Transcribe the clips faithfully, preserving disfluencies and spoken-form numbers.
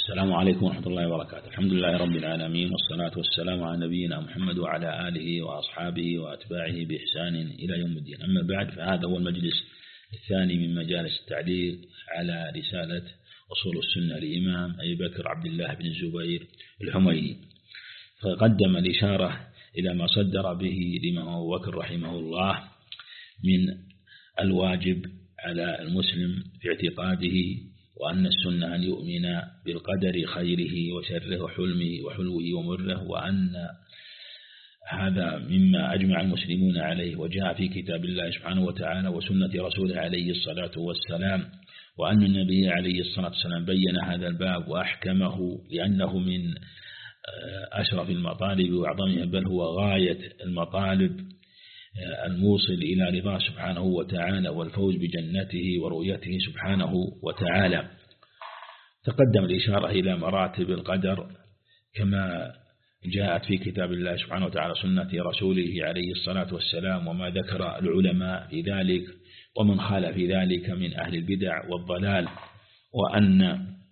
السلام عليكم ورحمة الله وبركاته. الحمد لله رب العالمين، والصلاة والسلام على نبينا محمد وعلى آله وأصحابه وأتباعه بإحسان إلى يوم الدين. أما بعد، فهذا هو المجلس الثاني من مجالس التعليق على رسالة أصول السنة لإمام أبي بكر عبد الله بن الزبير الحميدي، فقدم الإشارة إلى ما صدر به الإمام أبو بكر رحمه الله من الواجب على المسلم في اعتقاده، وأن السنة أن يؤمن بالقدر خيره وشره وحلمه وحلوه ومره، وأن هذا مما أجمع المسلمون عليه وجاء في كتاب الله سبحانه وتعالى وسنة رسوله عليه الصلاة والسلام، وأن النبي عليه الصلاة والسلام بين هذا الباب وأحكمه لأنه من أشرف المطالب وأعظمها، بل هو غاية المطالب الموصل إلى رضاه سبحانه وتعالى والفوز بجنته ورؤيته سبحانه وتعالى. تقدم الإشارة إلى مراتب القدر كما جاءت في كتاب الله سبحانه وتعالى سنة رسوله عليه الصلاة والسلام، وما ذكر العلماء في ذلك ومن خالف في ذلك من أهل البدع والضلال، وأن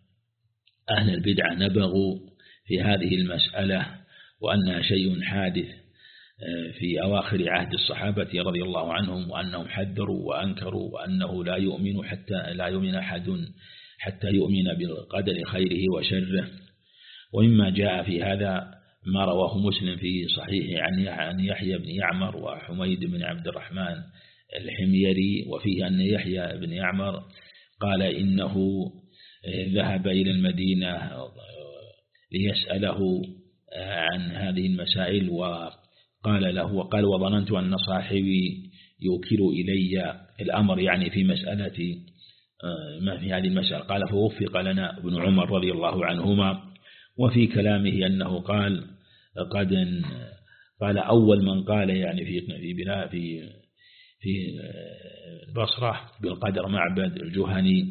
أهل البدع نبغوا في هذه المسألة، وأنها شيء حادث في أواخر عهد الصحابة رضي الله عنهم، وأنهم حذروا وأنكروا، وأنه لا يؤمن حتى لا يؤمن أحد حتى يؤمن بالقدر خيره وشره. ومما جاء في هذا ما رواه مسلم في صحيحه عن يحيى بن يعمر وحميد بن عبد الرحمن الحميري، وفيه أن يحيى بن يعمر قال إنه ذهب إلى المدينة ليسأله عن هذه المسائل، وقال له وقال وظننت أن صاحبي يوكل إلي الأمر، يعني في مسألة ما في هذه المسألة. قال فوفق لنا ابن عمر رضي الله عنهما. وفي كلامه أنه قال قد قال أول من قال يعني في في بلاد في في البصرة بالقدر معبد الجهني،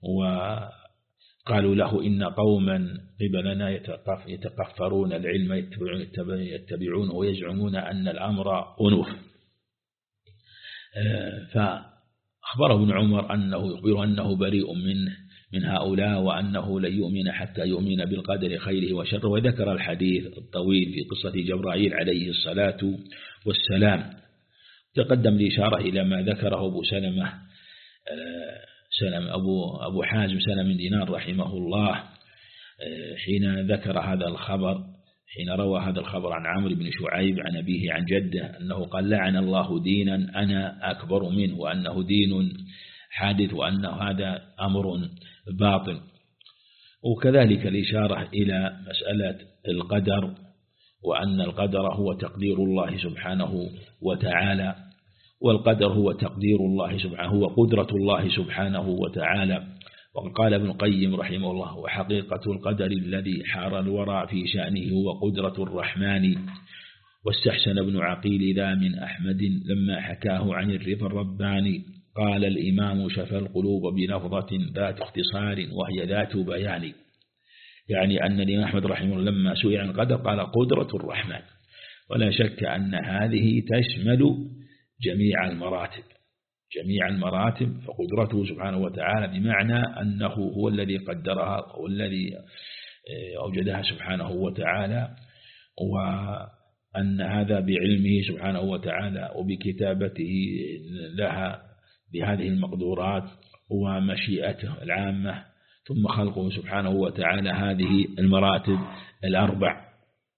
وقالوا له إن قوما قبلنا يتقفرون العلم يتبعون ويزعمون أن الأمر أنوف. فأخبره ابن عمر أنه يخبر أنه بريء منه من هؤلاء، وأنه لن يؤمن حتى يؤمن بالقدر خيره وشره، وذكر الحديث الطويل في قصة جبرائيل عليه الصلاة والسلام. تقدم الإشارة إلى ما ذكره أبو سلمة سلم أبو أبو حازم سلم بن دينار رحمه الله حين ذكر هذا الخبر، حين روى هذا الخبر عن عمرو بن شعيب عن أبيه عن جده أنه قال لعن الله دينا أنا أكبر منه، وأنه دين حادث، وأن هذا أمر باطل. وكذلك الإشارة إلى مسألة القدر، وأن القدر هو تقدير الله سبحانه وتعالى، والقدر هو تقدير الله سبحانه هو قدرة الله سبحانه وتعالى. وقال ابن القيم رحمه الله وحقيقة القدر الذي حار الورى في شأنه هو قدرة الرحمن. واستحسن ابن عقيل ذا من أحمد لما حكاه عن الرضا الرباني. قال الإمام شفى القلوب بلفظة ذات اختصار وهي ذات بيان، يعني أن الإمام أحمد رحمه الله لما سئل عن القدر قال قدرة الرحمن، ولا شك أن هذه تشمل جميع المراتب جميع المراتب فقدرته سبحانه وتعالى بمعنى أنه هو الذي قدرها والذي أوجدها سبحانه وتعالى، وأن هذا بعلمه سبحانه وتعالى وبكتابته لها بهذه المقدورات ومشيئته العامة، ثم خلقه سبحانه وتعالى هذه المراتب الأربع.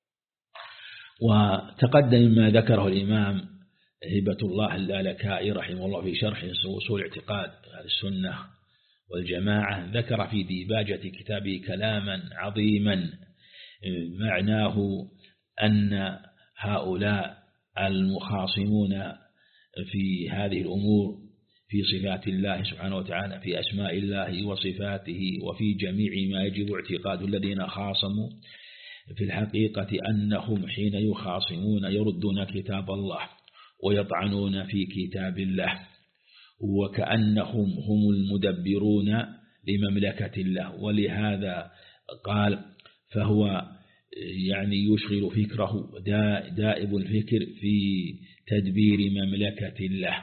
وتقدم ما ذكره الإمام هبة الله اللالكائي رحمه الله في شرح أصول اعتقاد السنة والجماعة، ذكر في ديباجة كتابه كلاما عظيما معناه أن هؤلاء المخاصمون في هذه الأمور في صفات الله سبحانه وتعالى، في أسماء الله وصفاته، وفي جميع ما يجب اعتقاد الذين خاصموا، في الحقيقة أنهم حين يخاصمون يردون كتاب الله ويطعنون في كتاب الله، وكأنهم هم المدبرون لمملكة الله. ولهذا قال فهو يعني يشغل فكره دائب الفكر في تدبير مملكة الله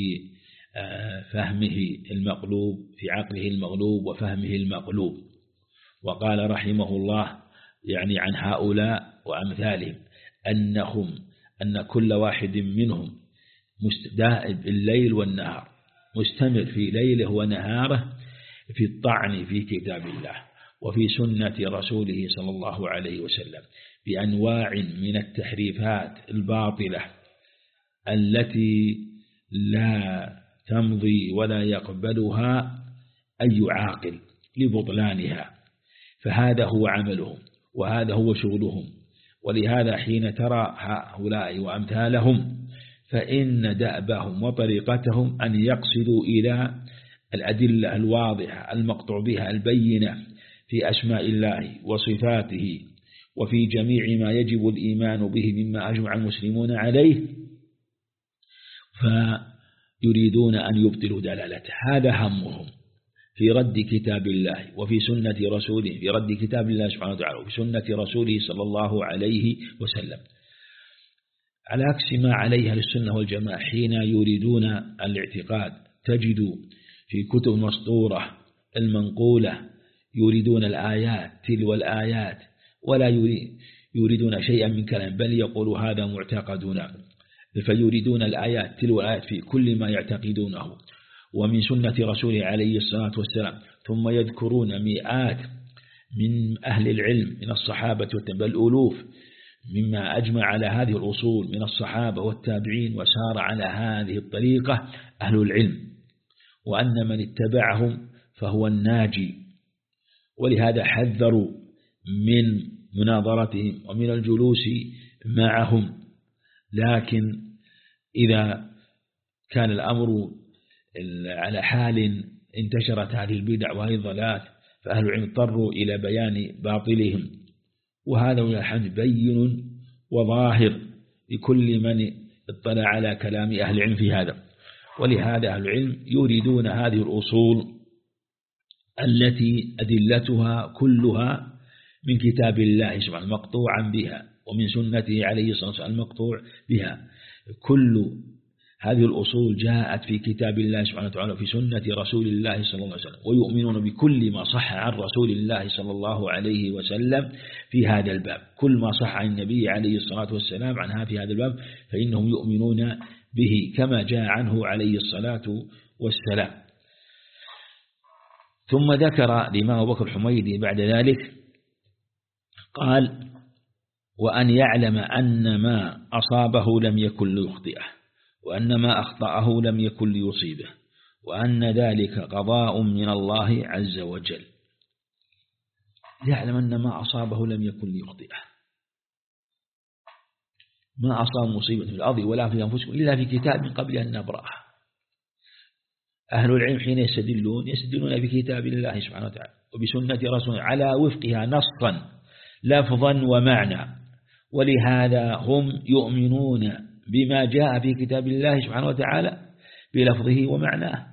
بفهمه المقلوب في عقله المغلوب وفهمه المقلوب. وقال رحمه الله يعني عن هؤلاء وأمثالهم أنهم أن كل واحد منهم دائب الليل والنهار، مستمر في ليله ونهاره في الطعن في كتاب الله وفي سنة رسوله صلى الله عليه وسلم بأنواع من التحريفات الباطلة التي لا تمضي ولا يقبلها أي عاقل لبطلانها. فهذا هو عملهم وهذا هو شغلهم. ولهذا حين ترى هؤلاء وأمثالهم فإن دأبهم وطريقتهم أن يقصدوا إلى الأدلة الواضحة المقطوع بها البينة في أسماء الله وصفاته وفي جميع ما يجب الإيمان به مما أجمع المسلمون عليه، فيريدون أن يبطلوا دلالته. هذا همهم في رد كتاب الله وفي سنة رسوله، في رد كتاب الله سبحانه وتعالى وفي سنة رسوله صلى الله عليه وسلم، على عكس ما عليها السنة والجماعة حين يريدون الاعتقاد. تجد في كتب مسطورة المنقولة يريدون الآيات تلو الآيات ولا يريدون شيئا من كلام، بل يقول هذا معتقدنا، فيريدون الآيات تلو الآيات في كل ما يعتقدونه ومن سنة رسوله عليه الصلاة والسلام. ثم يذكرون مئات من أهل العلم من الصحابة بل ألوف مما أجمع على هذه الأصول من الصحابة والتابعين وسار على هذه الطريقة أهل العلم، وأن من اتبعهم فهو الناجي. ولهذا حذروا من مناظرتهم ومن الجلوس معهم. لكن إذا كان الأمر على حال انتشرت هذه البدع وهذه الضلالات فأهل العلم اضطروا إلى بيان باطلهم، وهذا الحمد بين وظاهر لكل من اطلع على كلام أهل العلم في هذا. ولهذا أهل العلم يريدون هذه الأصول التي أدلتها كلها من كتاب الله سبحانه مقطوعا بها ومن سنته عليه الصلاة والسلام المقطوع بها. كل هذه الأصول جاءت في كتاب الله سبحانه وتعالى وفي سنة رسول الله صلى الله عليه وسلم، ويؤمنون بكل ما صح عن رسول الله صلى الله عليه وسلم في هذا الباب. كل ما صح عن النبي عليه الصلاة والسلام عنها في هذا الباب فإنهم يؤمنون به كما جاء عنه عليه الصلاة والسلام. ثم ذكر الإمام أبو بكر الحميدي بعد ذلك قال: وأن يعلم أن ما أصابه لم يكن ليخطئه، وأن ما أخطأه لم يكن ليصيبه، وأن ذلك قضاء من الله عز وجل. يعلم أن ما أصابه لم يكن ليخطئه. ما أصاب مصيبة في الأرض ولا في أنفسكم إلا في كتاب من قبل أن نبرأها. أهل العلم حين يستدلون يستدلون بكتاب الله سبحانه وتعالى وبسنة رسوله على وفقها نصا لفظا ومعنى. ولهذا هم يؤمنون بما جاء في كتاب الله سبحانه وتعالى بلفظه ومعناه،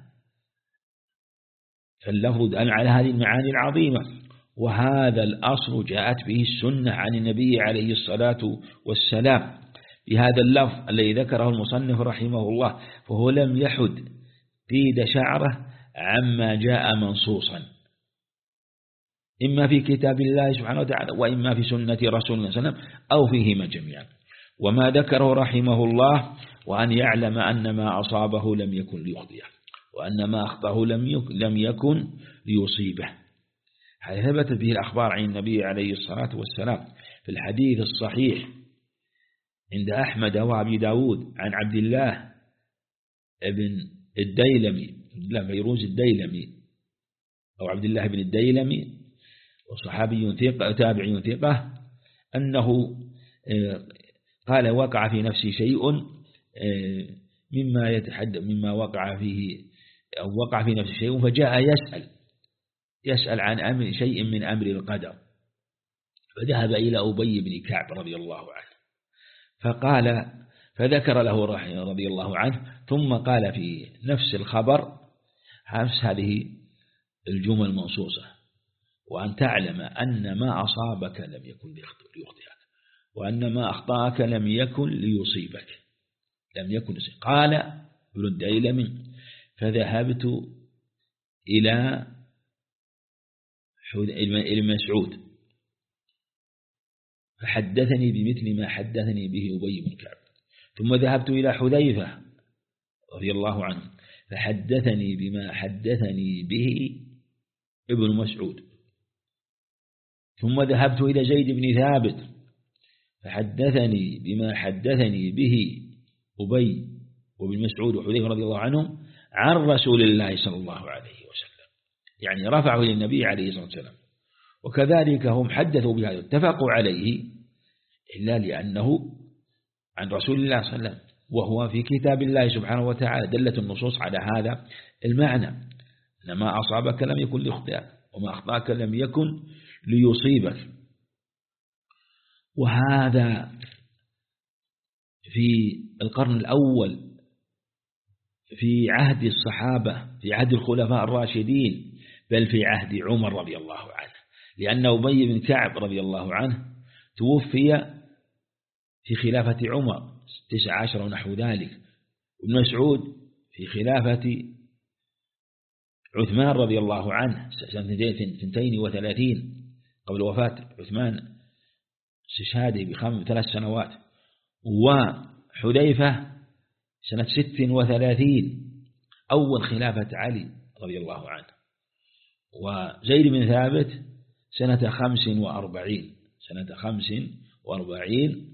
فاللفظ دل على هذه المعاني العظيمة. وهذا الأصل جاءت به السنة عن النبي عليه الصلاة والسلام بهذا اللفظ الذي ذكره المصنف رحمه الله، فهو لم يحد قيد شعره عما جاء منصوصا إما في كتاب الله سبحانه وتعالى وإما في سنة رسول الله صلى الله عليه وسلم أو فيهما جميعا. وما ذكره رحمه الله: وأن يعلم أن ما أصابه لم يكن ليخطئه، وأن ما أخطأه لم يكن ليصيبه. هذا ثبتت به الأخبار عن النبي عليه الصلاة والسلام في الحديث الصحيح عند أحمد وأبي داود عن عبد الله بن الديلمي لا فيروز الديلمي أو عبد الله بن الديلمي وصحابي ثقة تابعي ثقة أنه قال: وقع في نفسي شيء مما يتحدث مما وقع فيه أو وقع في نفسي شيء، فجاء يسأل يسأل عن أمر شيء من أمر القدر، فذهب إلى أبي بن كعب رضي الله عنه فقال فذكر له رضي الله عنه، ثم قال في نفس الخبر نفس هذه الجمل المنصوصة: وأن تعلم أن ما أصابك لم يكن ليخطئك، وأن ما أخطأك لم يكن ليصيبك لم يكن ليصيبك. قال ابن الديلمي: فذهبت إلى ابن مسعود فحدثني بمثل ما حدثني به أبي بن كعب. ثم ذهبت إلى حذيفة رضي الله عنه فحدثني بما حدثني به ابن مسعود. ثم ذهبت إلى زيد بن ثابت فحدثني بما حدثني به أبي وابن مسعود وحذيفة رضي الله عنهم عن رسول الله صلى الله عليه وسلم، يعني رفعه للنبي عليه الصلاة والسلام. وكذلك هم حدثوا بهذا اتفقوا عليه إلا لأنه عن رسول الله صلى الله عليه وسلم، وهو في كتاب الله سبحانه وتعالى. دلت النصوص على هذا المعنى، أن ما أصابك لم يكن ليخطئك وما أخطأك لم يكن ليصيبك. وهذا في القرن الأول في عهد الصحابة، في عهد الخلفاء الراشدين، بل في عهد عمر رضي الله عنه، لأن أبي بن كعب رضي الله عنه توفي في خلافة عمر تسع عشر ونحو ذلك، وابن مسعود في خلافة عثمان رضي الله عنه سنة اثنتين وثلاثين قبل وفاة عثمان استشهاده بخمس ثلاث سنوات، وحذيفة سنة ست وثلاثين أول خلافة علي رضي الله عنه، وزيد بن ثابت سنة خمس وأربعين سنة خمس وأربعين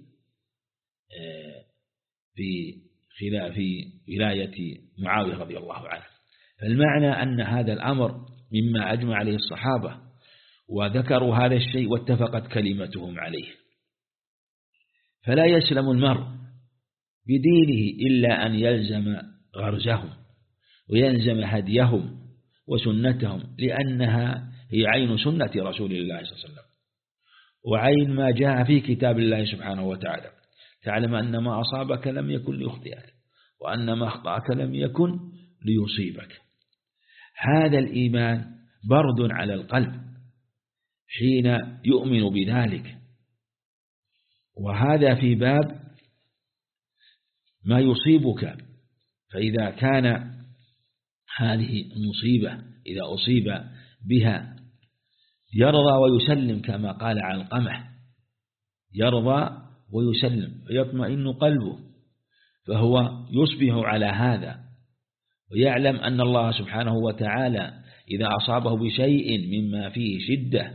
في خلاف ولاية معاوية رضي الله عنه. فالمعنى أن هذا الأمر مما أجمع عليه الصحابة وذكروا هذا الشيء واتفقت كلمتهم عليه. فلا يسلم المرء بدينه إلا أن يلزم غرزهم ويلزم هديهم وسنتهم، لأنها هي عين سنة رسول الله صلى الله عليه وسلم وعين ما جاء في كتاب الله سبحانه وتعالى. تعلم أن ما أصابك لم يكن ليخطئك وأن ما أخطأك لم يكن ليصيبك. هذا الإيمان برد على القلب حين يؤمن بذلك، وهذا في باب ما يصيبك. فإذا كان هذه المصيبة إذا أصيب بها يرضى ويسلم كما قال علقمة، يرضى ويسلم فيطمئن قلبه، فهو يصبح على هذا ويعلم أن الله سبحانه وتعالى إذا أصابه بشيء مما فيه شدة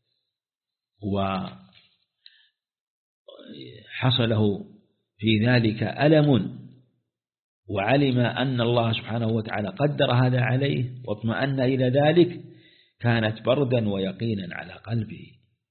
وحصله في ذلك ألم وعلم أن الله سبحانه وتعالى قدر هذا عليه واطمأن إلى ذلك، كانت بردا ويقينا على قلبه،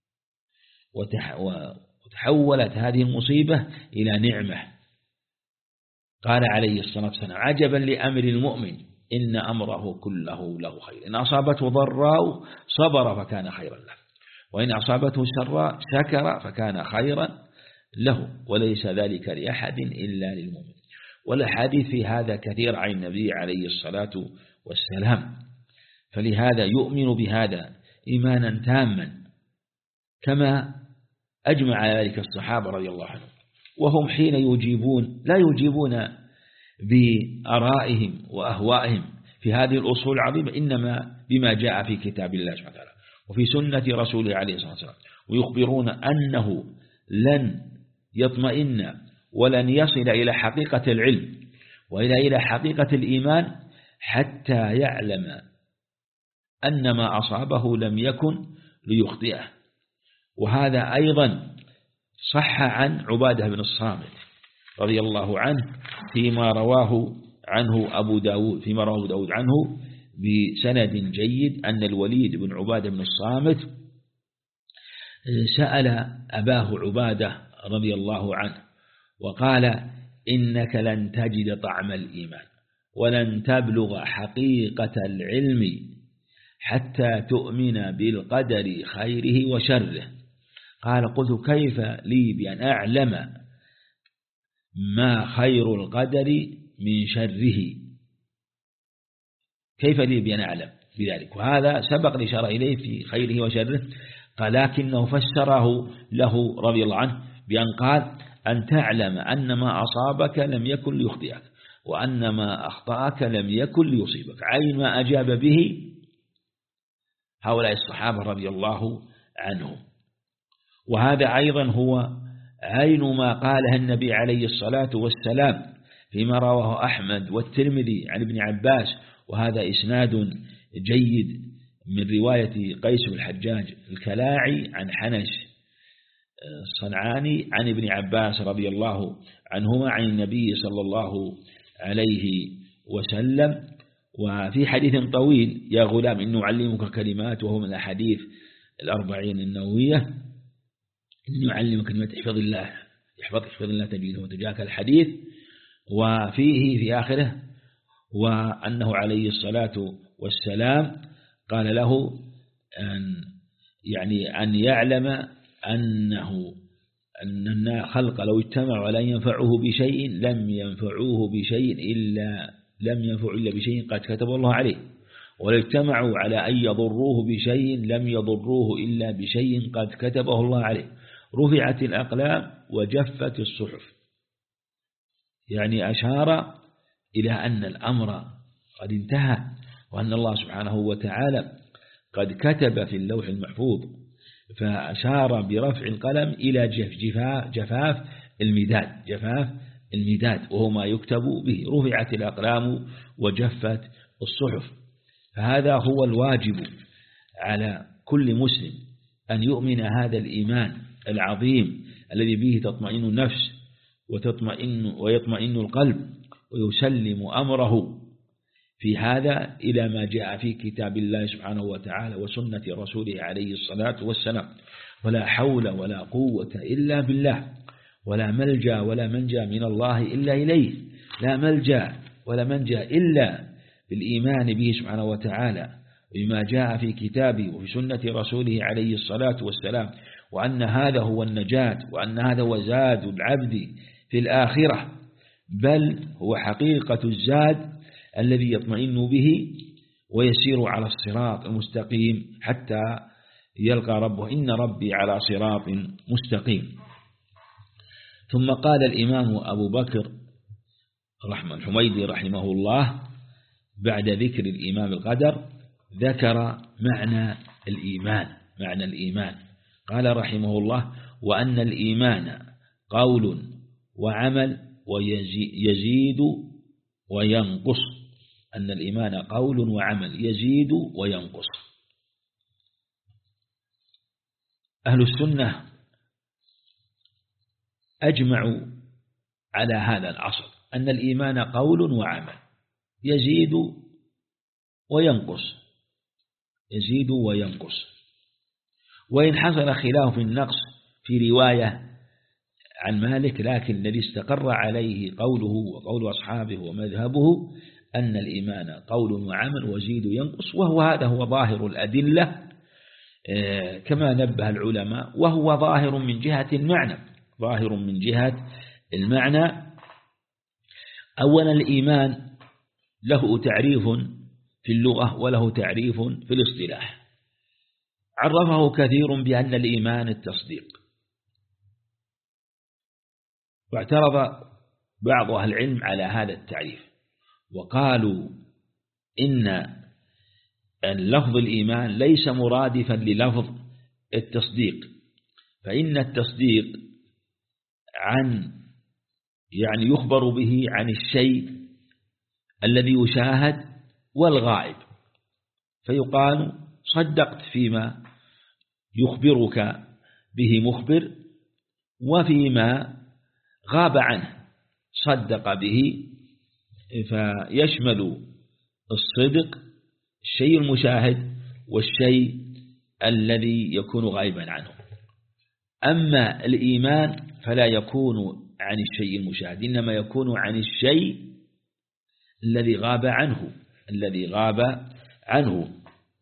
وتحولت هذه المصيبة إلى نعمة. قال عليه الصلاة والسلام: عجبا لأمر المؤمن إن أمره كله له خير، إن أصابته ضراء صبر فكان خيرا له، وإن أصابته سراء شكر فكان خيرا له، وليس ذلك لأحد إلا للمؤمن. والحديث في هذا كثير عن النبي عليه الصلاة والسلام، فلهذا يؤمن بهذا إيمانا تاما كما أجمع على ذلك الصحابة رضي الله عنهم. وهم حين يجيبون لا يجيبون بآرائهم وأهوائهم في هذه الأصول العظيمة، إنما بما جاء في كتاب الله سبحانه وتعالى وفي سنة رسوله عليه الصلاة والسلام، ويخبرون أنه لن يطمئن ولن يصل إلى حقيقة العلم وإلى إلى حقيقة الإيمان حتى يعلم أن ما أصابه لم يكن ليخطئه. وهذا أيضا صح عن عبادة بن الصامت رضي الله عنه فيما رواه عنه أبو داود فيما رواه داود عنه بسند جيد أن الوليد بن عبادة بن الصامت سأل أباه عبادة رضي الله عنه وقال: إنك لن تجد طعم الإيمان ولن تبلغ حقيقة العلم حتى تؤمن بالقدر خيره وشره. قال: قلت: كيف لي بأن أعلم ما خير القدر من شره؟ كيف لي بأن أعلم بذلك؟ وهذا سبق الإشارة إليه في خيره وشره، قال: لكنه فسره له رضي الله عنه بأن قال: أن تعلم أن ما أصابك لم يكن ليخطئك وأن ما أخطأك لم يكن ليصيبك. عين ما أجاب به هؤلاء الصحابة رضي الله عنهم. وهذا أيضا هو عين ما قاله النبي عليه الصلاة والسلام فيما رواه أحمد والترمذي عن ابن عباس، وهذا إسناد جيد من رواية قيس بن الحجاج الكلاعي عن حنش الصنعاني عن ابن عباس رضي الله عنهما عن النبي صلى الله عليه وسلم. وفي حديث طويل: يا غلام إني أعلمك كلمات، وهو من الأحاديث الأربعين النووية، إني أعلمك كلمات احفظ الله يحفظك احفظ الله تجده وتجاك الحديث. وفيه في آخره: وأنه عليه الصلاة والسلام قال له أن يعني أن يعلم أنه أن الخلق لو اجتمعوا على أن ينفعوه بشيء لم ينفعوه بشيء إلا لم ينفعوا إلا بشيء قد كتب الله عليه، ولو اجتمعوا على أن يضروه بشيء لم يضروه إلا بشيء قد كتبه الله عليه. رفعت الأقلام وجفت الصحف، يعني أشار إلى أن الأمر قد انتهى، وأن الله سبحانه وتعالى قد كتب في اللوح المحفوظ، فأشار برفع القلم إلى جفاف جفاف المداد جفاف المداد وهو ما يكتب به. رفعت الأقلام وجفت الصحف. فهذا هو الواجب على كل مسلم، أن يؤمن هذا الإيمان العظيم الذي به تطمئن النفس وتطمئن ويطمئن القلب، ويسلم أمره في هذا إلى ما جاء في كتاب الله سبحانه وتعالى وسنة رسوله عليه الصلاة والسلام. ولا حول ولا قوة إلا بالله، ولا ملجأ ولا منجا من الله إلا إليه، لا ملجأ ولا منجا إلا بالإيمان به سبحانه وتعالى وبما جاء في كتابه وفي سنة رسوله عليه الصلاة والسلام، وأن هذا هو النجاة، وأن هذا هو زاد العبد في الآخرة، بل هو حقيقة الزاد الذي يطمئن به ويسير على الصراط المستقيم حتى يلقى ربه: إن ربي على صراط مستقيم. ثم قال الإمام أبو بكر رحمه الحميدي رحمه الله بعد ذكر الإيمان بالقدر ذكر معنى الإيمان معنى الإيمان قال رحمه الله: وأن الإيمان قول وعمل ويزيد وينقص. أن الإيمان قول وعمل يزيد وينقص. أهل السنة أجمعوا على هذا الأصل، أن الإيمان قول وعمل يزيد وينقص يزيد وينقص. وإن حصل خلاف النقص في رواية عن مالك، لكن الذي استقر عليه قوله وقول أصحابه ومذهبه أن الإيمان قول وعمل وزيد وينقص، وهو هذا هو ظاهر الأدلة كما نبه العلماء، وهو ظاهر من جهة المعنى ظاهر من جهة المعنى. أولا الإيمان له تعريف في اللغة وله تعريف في الاصطلاح. عرفه كثير بأن الإيمان التصديق، واعترض بعض أهل العلم على هذا التعريف وقالوا إن اللفظ الإيمان ليس مرادفا للفظ التصديق، فإن التصديق عن يعني يخبر به عن الشيء الذي يشاهد والغائب، فيقال صدقت فيما يخبرك به مخبر، وفيما غاب عنه صدق به، فيشمل الصدق الشيء المشاهد والشيء الذي يكون غائبا عنه. أما الإيمان فلا يكون عن الشيء المشاهد، إنما يكون عن الشيء الذي غاب عنه الذي غاب عنه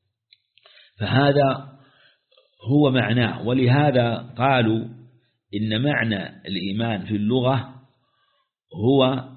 فهذا هو معناه. ولهذا قالوا إن معنى الإيمان في اللغة هو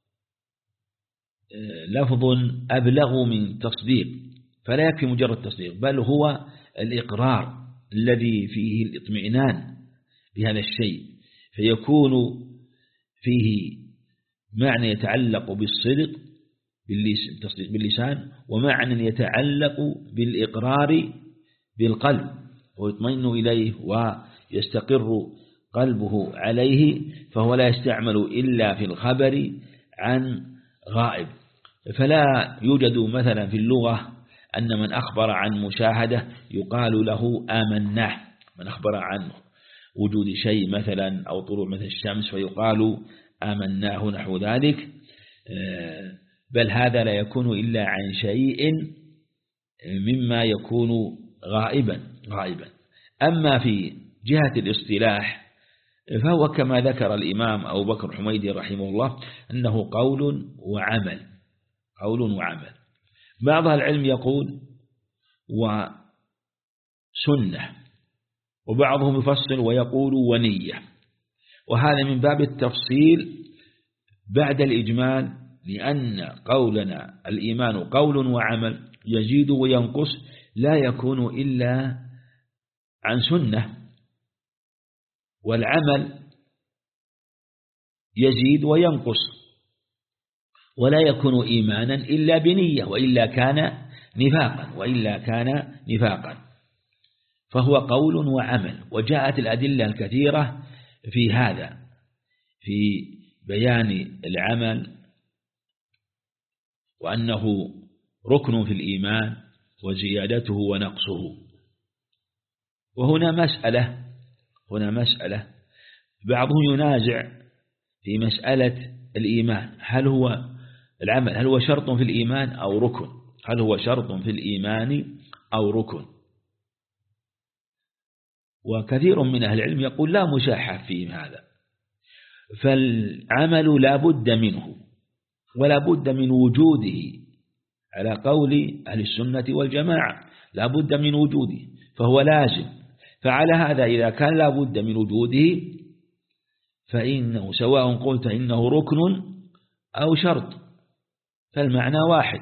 لفظ أبلغ من تصديق، فلا يكفي مجرد تصديق، بل هو الإقرار الذي فيه الاطمئنان بهذا الشيء، فيكون فيه معنى يتعلق بالصدق باللسان، ومعنى يتعلق بالإقرار بالقلب ويطمئن إليه ويستقر قلبه عليه، فهو لا يستعمل إلا في الخبر عن غائب. فلا يوجد مثلا في اللغة أن من أخبر عن مشاهدة يقال له آمناه، من أخبر عن وجود شيء مثلا أو طلوع مثل الشمس فيقال آمناه نحو ذلك، بل هذا لا يكون إلا عن شيء مما يكون غائبا غائبا. أما في جهة الاصطلاح فهو كما ذكر الإمام أبو بكر الحميدي رحمه الله أنه قول وعمل، قول وعمل. بعض العلم يقول وسنة، وبعضهم يفصل ويقول ونية، وهذا من باب التفصيل بعد الإجمال، لأن قولنا الإيمان قول وعمل يزيد وينقص لا يكون إلا عن سنة، والعمل يزيد وينقص ولا يكون إيمانا إلا بنية، وإلا كان نفاقا وإلا كان نفاقا فهو قول وعمل. وجاءت الأدلة الكثيرة في هذا في بيان العمل وأنه ركن في الإيمان وزيادته ونقصه. وهنا مسألة هنا مسألة بعضهم ينازع في مسألة الإيمان، هل هو العمل هل هو شرط في الإيمان أو ركن؟ هل هو شرط في الإيمان أو ركن؟ وكثير من أهل العلم يقول لا مشاحة في هذا، فالعمل لا بد منه ولا بد من وجوده على قول أهل السنة والجماعة، لا بد من وجوده فهو لازم. فعلى هذا إذا كان لا بد من وجوده فإنه سواء قلت إنه ركن أو شرط فالمعنى واحد،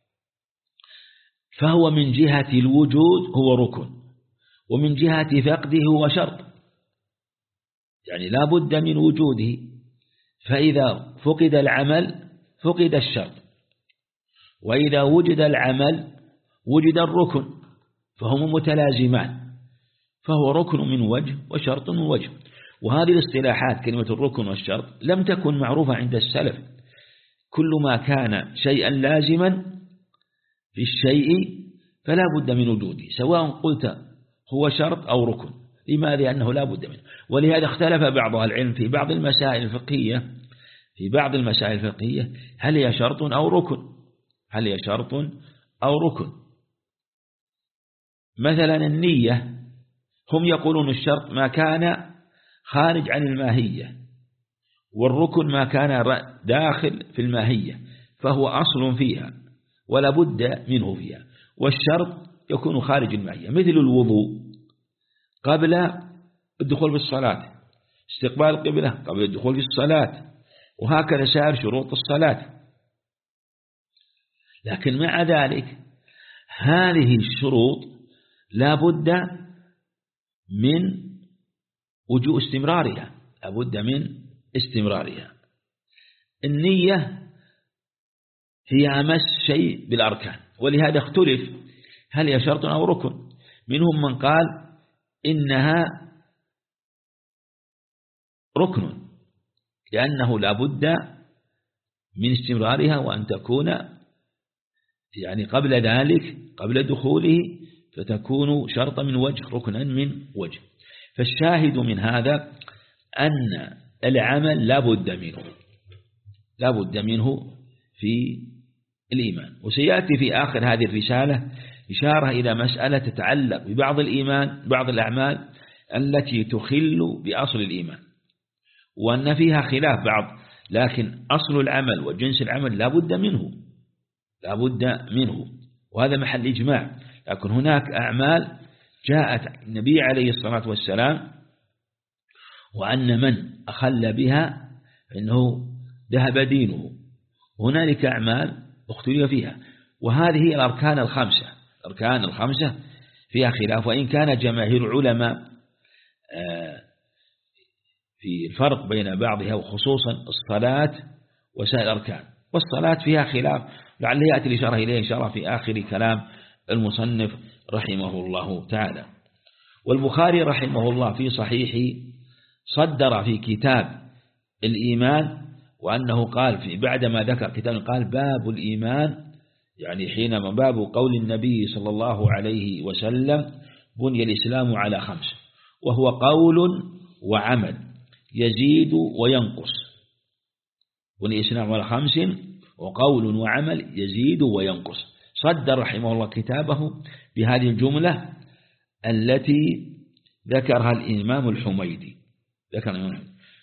فهو من جهة الوجود هو ركن ومن جهة فقده هو شرط، يعني لا بد من وجوده، فإذا فقد العمل فقد الشرط، وإذا وجد العمل وجد الركن، فهم متلازمان، فهو ركن من وجه وشرط من وجه. وهذه الاصطلاحات كلمة الركن والشرط لم تكن معروفة عند السلف، كل ما كان شيئا لازما في الشيء فلا بد من وجوده سواء قلت هو شرط أو ركن. لماذا؟ لأنه لا بد منه. ولهذا اختلف بعض العلم في بعض المسائل الفقهية في بعض المسائل الفقهية هل هي شرط أو ركن هل هي شرط أو ركن. مثلا النية هم يقولون الشرط ما كان خارج عن الماهية، والركن ما كان داخل في الماهية فهو أصل فيها ولا بد منه فيها، والشرط يكون خارج الماهية، مثل الوضوء قبل الدخول في الصلاة، استقبال القبلة قبل الدخول في الصلاة، وهكذا سائر شروط الصلاة. لكن مع ذلك هذه الشروط لا بد من وجوء استمرارها لا بد من استمرارها. النية هي أمس شيء بالأركان، ولهذا اختلف هل هي شرط أو ركن. منهم من قال إنها ركن لأنه لا بد من استمرارها، وأن تكون يعني قبل ذلك قبل دخوله فتكون شرطا من وجه ركنا من وجه. فالشاهد من هذا أن العمل لا بد منه لا بد منه في الإيمان. وسيأتي في آخر هذه الرسالة إشارة إلى مسألة تتعلق ببعض الإيمان بعض الأعمال التي تخل بأصل الإيمان، وأن فيها خلاف بعض، لكن أصل العمل وجنس العمل لا بد منه لا بد منه وهذا محل إجماع. لكن هناك أعمال جاءت النبي عليه الصلاة والسلام وأن من أخل بها فإنه ذهب دينه. هنالك أعمال اختلف فيها، وهذه هي الأركان الخمسة الأركان الخمسة فيها خلاف، وإن كان جماهير العلماء في الفرق بين بعضها، وخصوصا الصلاة وسائر الأركان. والصلاة فيها خلاف لعل يأتي الإشارة إليه إن شاء الله في آخر كلام المصنف رحمه الله تعالى. والبخاري رحمه الله في صحيحه صدر في كتاب الإيمان، وأنه قال في بعدما ذكر كتاب قال باب الإيمان، يعني حينما باب قول النبي صلى الله عليه وسلم بني الإسلام على خمس، وهو قول وعمل يزيد وينقص. بني الإسلام على خمس وقول وعمل يزيد وينقص. صدر رحمه الله كتابه بهذه الجملة التي ذكرها الإمام الحميدي ذكر.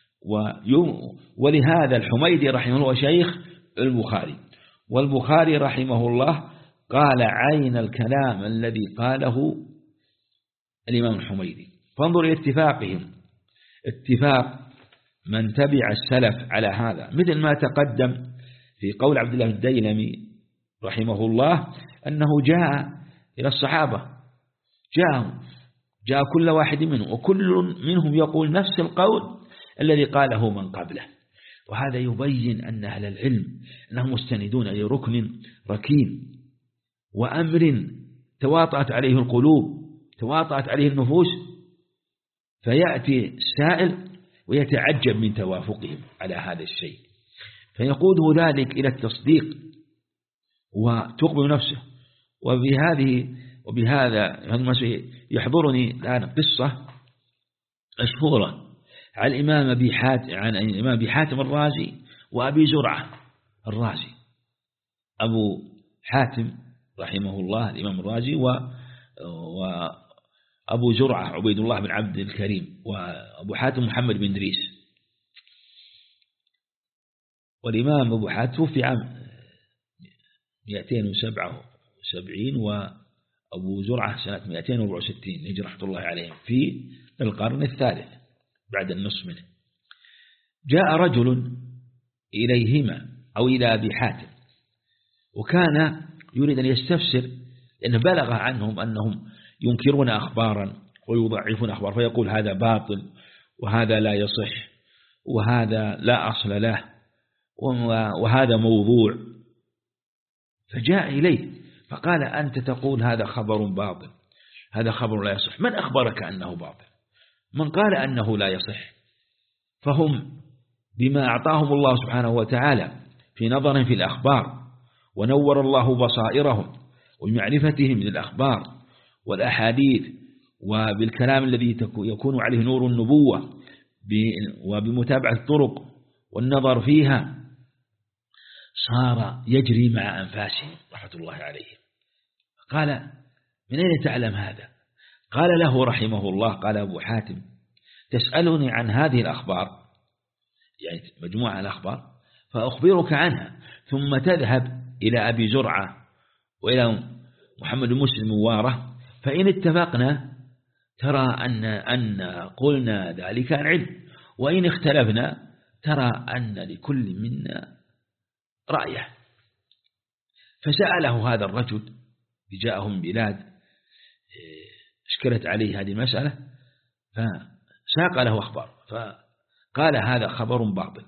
ولهذا الحميدي رحمه الله شيخ البخاري، والبخاري رحمه الله قال عين الكلام الذي قاله الإمام الحميدي. فانظر إلى اتفاقهم، اتفاق من تبع السلف على هذا، مثل ما تقدم في قول عبد الله الديلمي رحمه الله أنه جاء إلى الصحابة، جاء جاء كل واحد منهم، وكل منهم يقول نفس القول الذي قاله من قبله. وهذا يبين أن أهل العلم أنهم مستندون إلى ركن ركين وأمر تواطأت عليه القلوب، تواطأت عليه النفوس، فيأتي السائل ويتعجب من توافقهم على هذا الشيء، فيقوده ذلك إلى التصديق وتقبل نفسه. وبهذه وبهذا يحضرني الآن قصة مشهورة عن الإمام أبي حاتم عن الإمام أبي حاتم الرازي وأبي زرعة الرازي. أبو حاتم رحمه الله الإمام الرازي وأبو زرعة عبيد الله بن عبد الكريم، وأبو حاتم محمد بن إدريس. والإمام أبو حاتم في عام مئتين وسبعة وسبعين، وأبو زرعة سنة مئتين وأربعة وستين هجرة رحمة الله عليهم في القرن الثالث بعد النصف منه. جاء رجل إليهما أو إلى أبي حاتم، وكان يريد أن يستفسر، لأنه بلغ عنهم أنهم ينكرون أخبارا ويضعفون أخبار، فيقول هذا باطل وهذا لا يصح وهذا لا أصل له وهذا موضوع. فجاء إليه فقال أنت تقول هذا خبر باطل، هذا خبر لا يصح، من أخبرك أنه باطل؟ من قال أنه لا يصح؟ فهم بما أعطاهم الله سبحانه وتعالى في نظرهم في الأخبار، ونور الله بصائرهم ومعرفتهم للأخبار والأحاديث وبالكلام الذي يكون عليه نور النبوة، وبمتابعة الطرق والنظر فيها، صار يجري مع أنفاسهم رحمة الله عليهم. قال من أين تعلم هذا؟ قال له رحمه الله قال أبو حاتم تسألني عن هذه الأخبار، يعني مجموعة الأخبار، فأخبرك عنها، ثم تذهب إلى أبي زرعة وإلى محمد مسلم واره، فإن اتفقنا ترى أن أن قلنا ذلك عن علم، وإن اختلفنا ترى أن لكل منا رأيه. فسأله هذا الرجل جاءه من بلاد اشكلت عليه هذه المسألة، فساق له أخبار، فقال هذا خبر باطل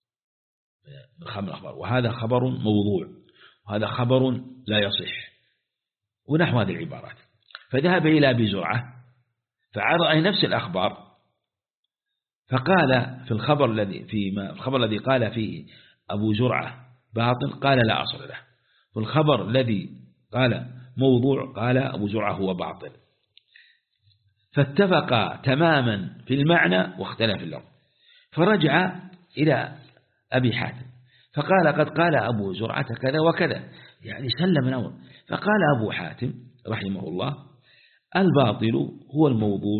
وهذا خبر موضوع وهذا خبر لا يصح ونحو هذه العبارات. فذهب إلى أبي زرعة فعرض عليه نفس الأخبار، فقال في الخبر الذي في الخبر الذي قال فيه أبو زرعة باطل قال لا أصل له، والخبر الذي قال موضوع قال أبو زرعة هو باطل. فاتفقا تماما في المعنى واختلف اللفظ. فرجع إلى أبي حاتم فقال قد قال أبو زرعة كذا وكذا، يعني سلم الأمر. فقال أبو حاتم رحمه الله الباطل هو الموضوع،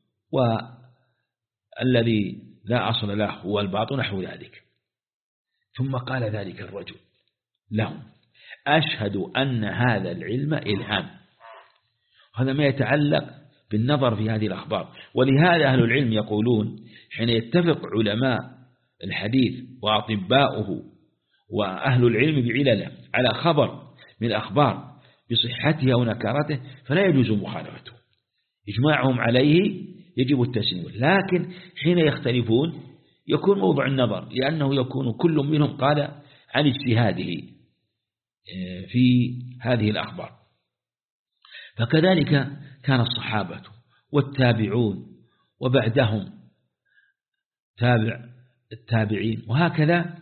والذي لا أصل له هو الباطل نحو ذلك. ثم قال ذلك الرجل لهم أشهد أن هذا العلم إلهام. هذا ما يتعلق بالنظر في هذه الأخبار. ولهذا أهل العلم يقولون حين يتفق علماء الحديث وأطباؤه وأهل العلم بعلله على خبر من الأخبار بصحتها ونكارته فلا يجوز مخالفته، إجماعهم عليه يجب التسليم. لكن حين يختلفون يكون موضع النظر، لأنه يكون كل منهم قال عن اجتهاده في هذه الأخبار. فكذلك كان الصحابة والتابعون وبعدهم تابع التابعين، وهكذا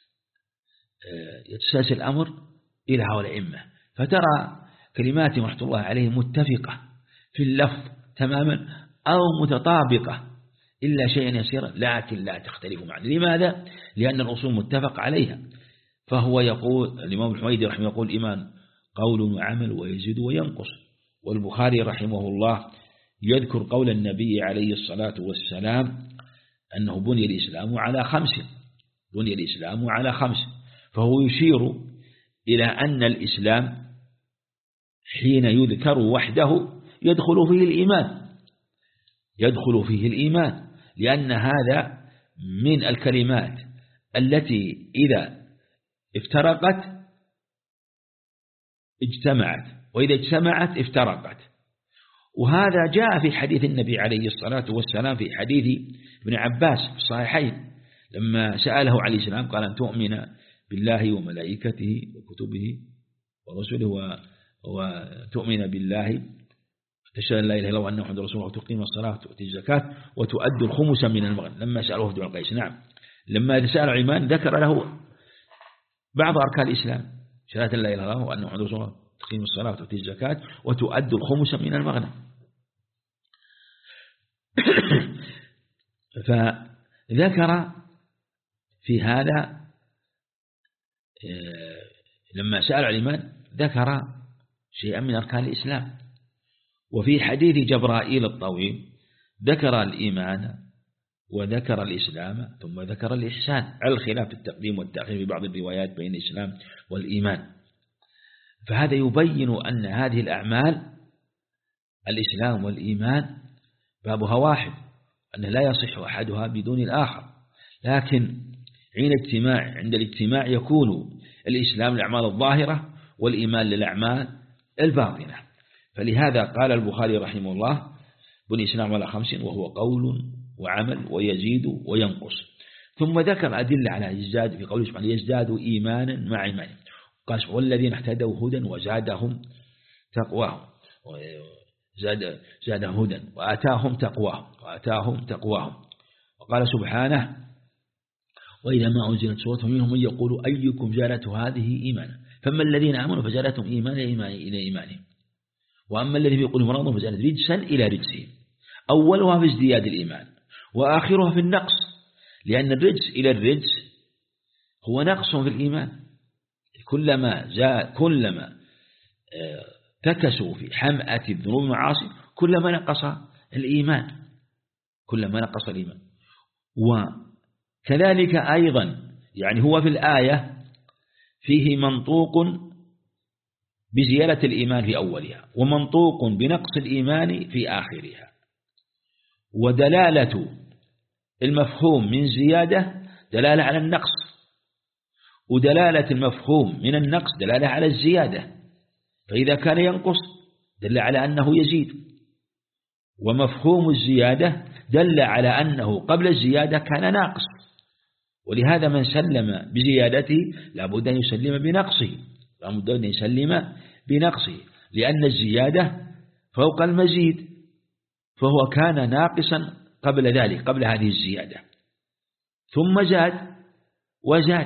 يتسلسل الأمر إلى هؤلاء الأئمة. فترى كلماتهم رحمة الله عليهم متفقة في اللفظ تماما أو متطابقة إلا شيئا يسيرا، لكن لا تختلف معا. لماذا؟ لأن الأصول متفق عليها. فهو يقول الإمام الحميدي رحمه الله يقول الإيمان قول وعمل ويزيد وينقص. والبخاري رحمه الله يذكر قول النبي عليه الصلاة والسلام أنه بني الإسلام على خمس، بني الإسلام على خمس. فهو يشير إلى أن الإسلام حين يذكر وحده يدخل فيه الإيمان، يدخل فيه الإيمان، لأن هذا من الكلمات التي إذا افترقت اجتمعت، وإذا اجتمعت افترقت. وهذا جاء في حديث النبي عليه الصلاة والسلام في حديث ابن عباس في الصحيحين لما سأله عليه السلام قال أن تؤمن بالله وملائكته وكتبه ورسله وتؤمن بالله تشهد أن لا إله إلا الله وأن محمدا رسول الله وتقيم الصلاة وتؤتي الزكاة وتؤدي الخمس من المغنم. لما سأله وفد القيس نعم لما سأل عمان ذكر له بعض أركان الإسلام شهادة لا إله إلا الله وأن محمدا رسول الله تقيم الصلاة وتؤتي الزكاة وتؤدي الخمس من المغنم. فذكر في هذا لما سأل الإيمان ذكر شيئا من أركان الإسلام. وفي حديث جبرائيل الطويل ذكر الإيمان وذكر الإسلام ثم ذكر الإحسان على الخلاف في التقديم والتأخير في بعض الروايات بين الإسلام والإيمان. فهذا يبين أن هذه الأعمال الإسلام والإيمان بابها واحد، أن لا يصح أحدها بدون الآخر، لكن عند اجتماع عند الاجتماع يكون الإسلام للأعمال الظاهرة والإيمان للأعمال الباطنة. فلهذا قال البخاري رحمه الله بني الإسلام على خمس وهو قول وعمل ويزيد وينقص. ثم ذكر أدلة على يزداد في قوله سبحانه يزداد إيمانا مع إيمانهم. قال والذين اهتدوا هدى وزادهم تقواهم زاد زادهم هدى وآتاهم تقواهم وآتاهم تقواهم. وقال سبحانه وإذا ما أنزلت سورة منهم من يقول أيكم زادته هذه إيمانا فأما الذين آمنوا فزادتهم إيمانا إلى إيمانهم وأما الذين في قلوبهم مرض فزادت رجسا إلى رجسهم. أولها في ازدياد الإيمان وآخرها في النقص، لأن الرجس إلى الرجس هو نقص في الإيمان. كلما زاد كلما تكسوا في حمأة الذنوب والمعاصي كلما نقص الإيمان كلما نقص الإيمان. وكذلك أيضا يعني هو في الآية فيه منطوق بزيادة الإيمان في أولها ومنطوق بنقص الإيمان في آخرها. ودلالة المفهوم من زيادة دلالة على النقص، ودلالة المفهوم من النقص دلالة على الزيادة. فإذا كان ينقص دل على أنه يزيد، ومفهوم الزيادة دل على أنه قبل الزيادة كان ناقص. ولهذا من سلم بزيادته لابد أن يسلم بنقصه لابد أن يسلم بنقصه لأن الزيادة فوق المزيد، فهو كان ناقصا قبل ذلك قبل هذه الزيادة ثم زاد وزاد.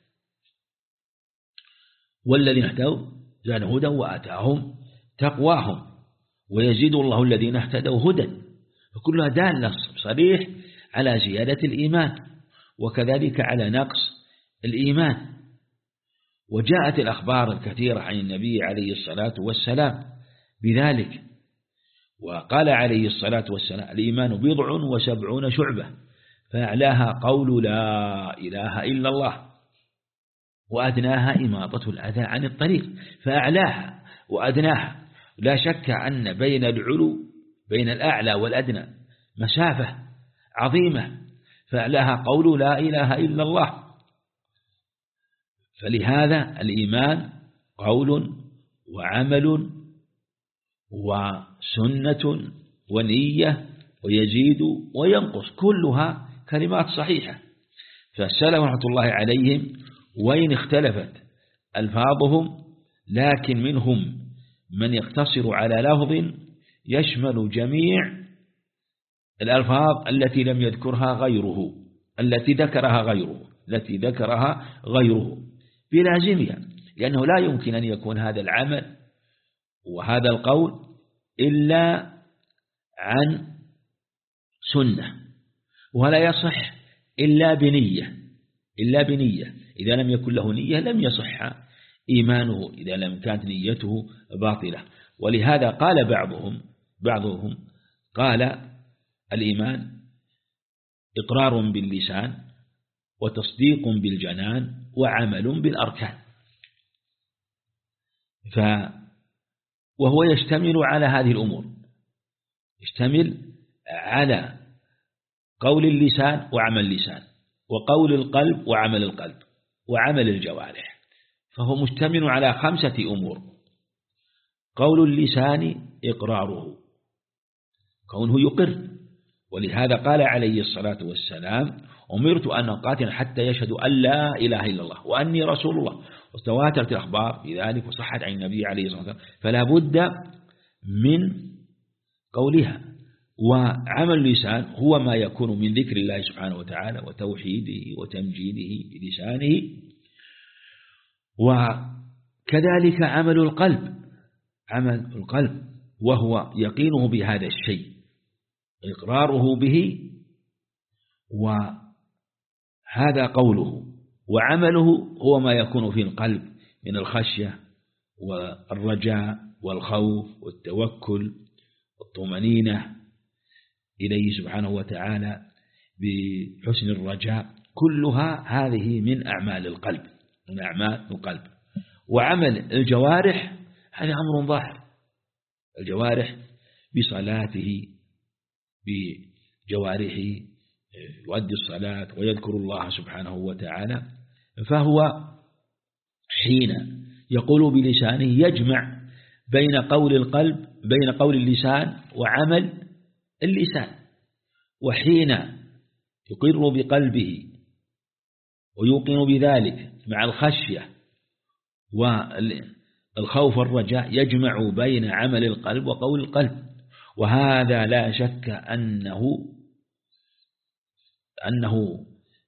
والذين اهتدوا زادهم هدى وآتاهم تقواهم ويزيد الله الذين اهتدوا هدى. فكلها دالة صريح على زيادة الإيمان وكذلك على نقص الإيمان. وجاءت الأخبار الكثيرة عن النبي عليه الصلاة والسلام بذلك. وقال عليه الصلاة والسلام الإيمان بضع وسبعون شعبة فأعلاها قول لا إله إلا الله وأدناها إماطة الأذى عن الطريق. فأعلاها وأدناها لا شك أن بين العلو بين الأعلى والأدنى مسافة عظيمة. فأعلاها قول لا إله إلا الله. فلهذا الإيمان قول وعمل وسنة ونية ويزيد وينقص، كلها كلمات صحيحة. فالسلف رحمة الله عليهم وإن اختلفت ألفاظهم لكن منهم من يقتصر على لفظ يشمل جميع الألفاظ التي لم يذكرها غيره التي ذكرها غيره التي ذكرها غيره بلازمها، لأنه لا يمكن أن يكون هذا العمل وهذا القول إلا عن سنة، ولا يصح إلا بنية إلا بنية إذا لم يكن له نية لم يصح إيمانه إذا لم كانت نيته باطلة. ولهذا قال بعضهم بعضهم قال الإيمان إقرار باللسان وتصديق بالجنان وعمل بالأركان، ف وهو يشتمل على هذه الأمور، يشتمل على قول اللسان وعمل اللسان وقول القلب وعمل القلب وعمل الجوارح، فهو مشتمل على خمسة أمور. قول اللسان إقراره كونه يقر، ولهذا قال عليه الصلاة والسلام أمرت أن أقاتل حتى يشهدوا أن لا إله إلا الله وأني رسول الله، وتواترت الأخبار في ذلك وصحت عن النبي عليه الصلاة والسلام، فلا بد من قولها. وعمل اللسان هو ما يكون من ذكر الله سبحانه وتعالى وتوحيده وتمجيده بلسانه، وكذلك عمل القلب عمل القلب وهو يقينه بهذا الشيء إقراره به، وهذا قوله. وعمله هو ما يكون في القلب من الخشية والرجاء والخوف والتوكل والطمأنينة إليه سبحانه وتعالى بحسن الرجاء، كلها هذه من أعمال القلب من أعمال القلب. وعمل الجوارح هذا أمر ظاهر، الجوارح بصلاته بجوارحه يؤدي الصلاة ويذكر الله سبحانه وتعالى، فهو حين يقول بلسانه يجمع بين قول القلب بين قول اللسان وعمل اللسان، وحين يقر بقلبه ويوقن بذلك مع الخشية والخوف والرجاء يجمع بين عمل القلب وقول القلب. وهذا لا شك أنه أنه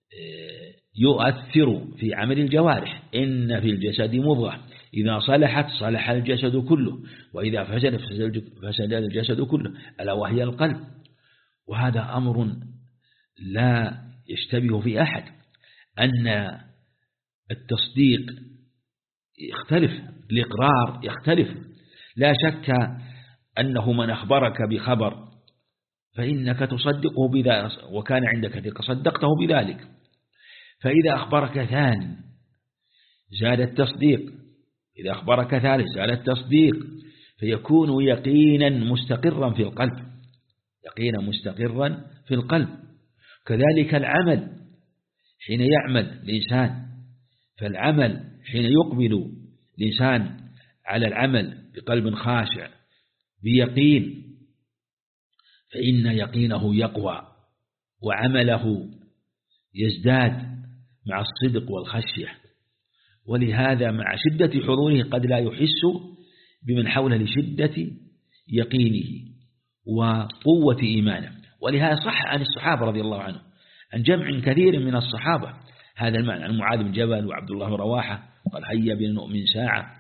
يؤثر في عمل الجوارح. إن في الجسد مضغة إذا صلحت صلح الجسد كله وإذا فسد فسد الجسد كله ألا وهي القلب. وهذا أمر لا يشتبه في أحد، أن التصديق يختلف، الإقرار يختلف. لا شك أنه من أخبرك بخبر فإنك تصدقه بذلك وكان عندك ثقة صدقته بذلك، فإذا أخبرك ثاني زاد التصديق، إذا أخبرك ثالث زاد التصديق، فيكون يقينا مستقرا في القلب يقينا مستقرا في القلب. كذلك العمل حين يعمل الإنسان، فالعمل حين يقبل الإنسان على العمل بقلب خاشع بيقين فإن يقينه يقوى وعمله يزداد مع الصدق والخشية. ولهذا مع شدة حضوره قد لا يحس بمن حوله لشدة يقينه وقوة إيمانه. ولهذا صح عن الصحابة رضي الله عنهم عن جمع كثير من الصحابة هذا المعنى، عن معاذ بن جبل وعبد الله بن رواحة قال هيا بنا نؤمن ساعة،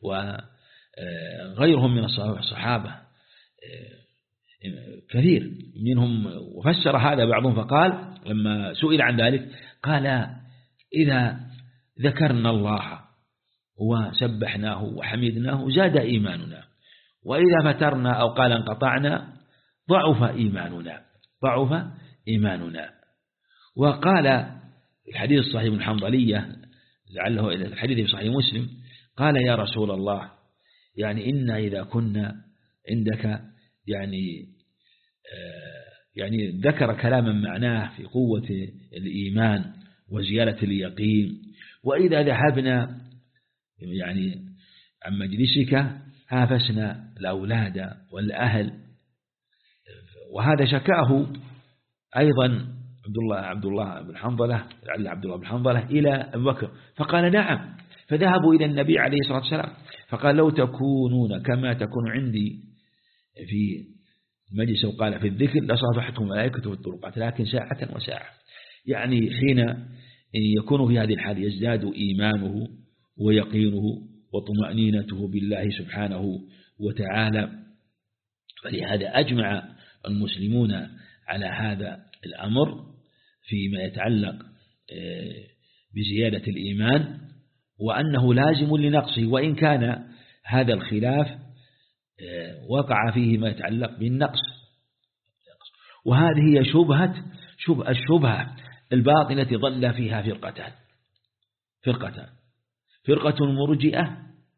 وغيرهم من الصحابة كثير منهم. وفسر هذا بعضهم فقال لما سئل عن ذلك قال إذا ذكرنا الله وسبحناه وحمدناه زاد إيماننا، وإذا فترنا أو قال انقطعنا ضعف إيماننا ضعف إيماننا. وقال الحديث الصحيح من حنظلية لعله الحديث في صحيح مسلم قال يا رسول الله يعني إن إذا كنا عندك يعني يعني ذكر كلاما معناه في قوة الإيمان وزيادة اليقين، وإذا ذهبنا يعني عن مجلسك هافسنا الأولاد والأهل. وهذا شكاه أيضا عبد الله عبد الله بن حنظلة لعل عبد الله بن حنظلة إلى أبي بكر فقال نعم، فذهبوا إلى النبي عليه الصلاة والسلام فقال لو تكونون كما تكون عندي في مجلس وقال في الذكر لصافحتهم ملائكة في الطرقات، لكن ساعة وساعة. يعني حين يكون في هذه الحال يزداد إيمانه ويقينه وطمأنينته بالله سبحانه وتعالى. فلهذا أجمع المسلمون على هذا الأمر فيما يتعلق بزيادة الإيمان، وأنه لازم لنقصه، وإن كان هذا الخلاف وقع فيه ما يتعلق بالنقص. وهذه هي شبهة شبهة الشبهة الباطنة ضل فيها فرقتان فرقتان فرقة مرجئة،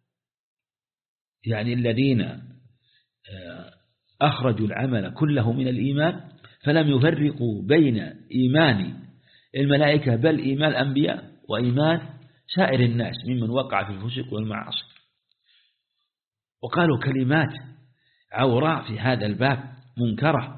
يعني الذين أخرجوا العمل كله من الإيمان فلم يفرقوا بين إيمان الملائكة بل إيمان الأنبياء وإيمان سائر الناس ممن وقع في الفسق والمعاصي، وقالوا كلمات عوراء في هذا الباب منكرة.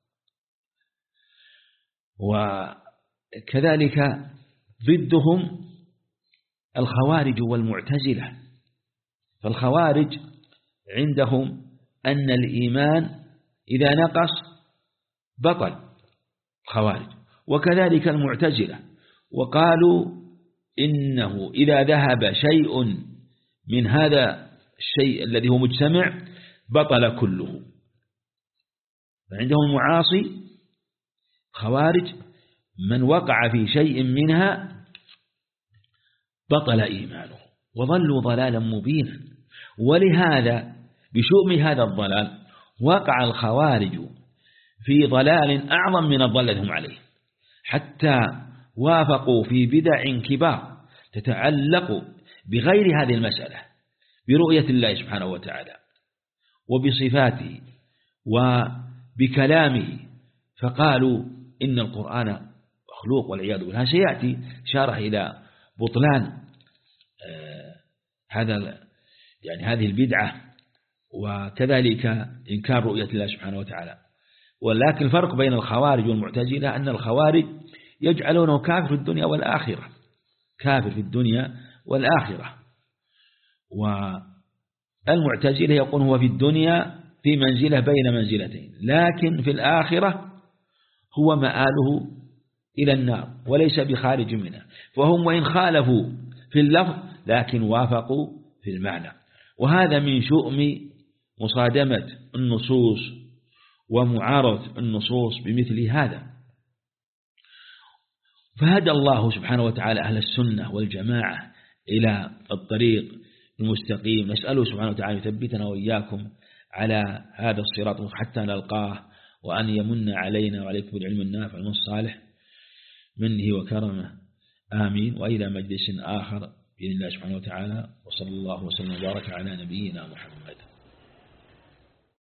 وكذلك ضدهم الخوارج والمعتزلة، فالخوارج عندهم أن الإيمان إذا نقص بطل خوارج، وكذلك المعتزلة، وقالوا إنه إذا ذهب شيء من هذا الشيء الذي هو مجتمع بطل كله. فعندهم المعاصي خوارج من وقع في شيء منها بطل إيمانه وظلوا ضلالا مبينا. ولهذا بشؤم هذا الضلال وقع الخوارج في ضلال أعظم من الضلال هم عليه، حتى وافقوا في بدع كبار تتعلق بغير هذه المسألة، برؤية الله سبحانه وتعالى وبصفاته وبكلامه، فقالوا إن القرآن مخلوق والعياذ بالله. سيأتي إشارة إلى بطلان آه هذا يعني هذه البدعة، وكذلك إنكار رؤية الله سبحانه وتعالى. ولكن الفرق بين الخوارج والمعتزلة أن الخوارج يجعلونه كافر في الدنيا والآخرة، كافر في الدنيا والآخرة، والمعتزلة يقول هو في الدنيا في منزلة بين منزلتين، لكن في الآخرة هو مآله إلى النار وليس بخارج منها. فهم وإن خالفوا في اللفظ لكن وافقوا في المعنى، وهذا من شؤم مصادمة النصوص ومعارضة النصوص بمثل هذا. فهدى الله سبحانه وتعالى أهل السنة والجماعة إلى الطريق المستقيم. نسأله سبحانه وتعالى يثبتنا وإياكم على هذا الصراط حتى نلقاه، وأن يمن علينا وعليكم بالعلم النافع والصالح منه وكرمه، آمين. وإلى مجلس آخر بإذن الله سبحانه وتعالى، وصلى الله وسلم وبارك على نبينا محمد.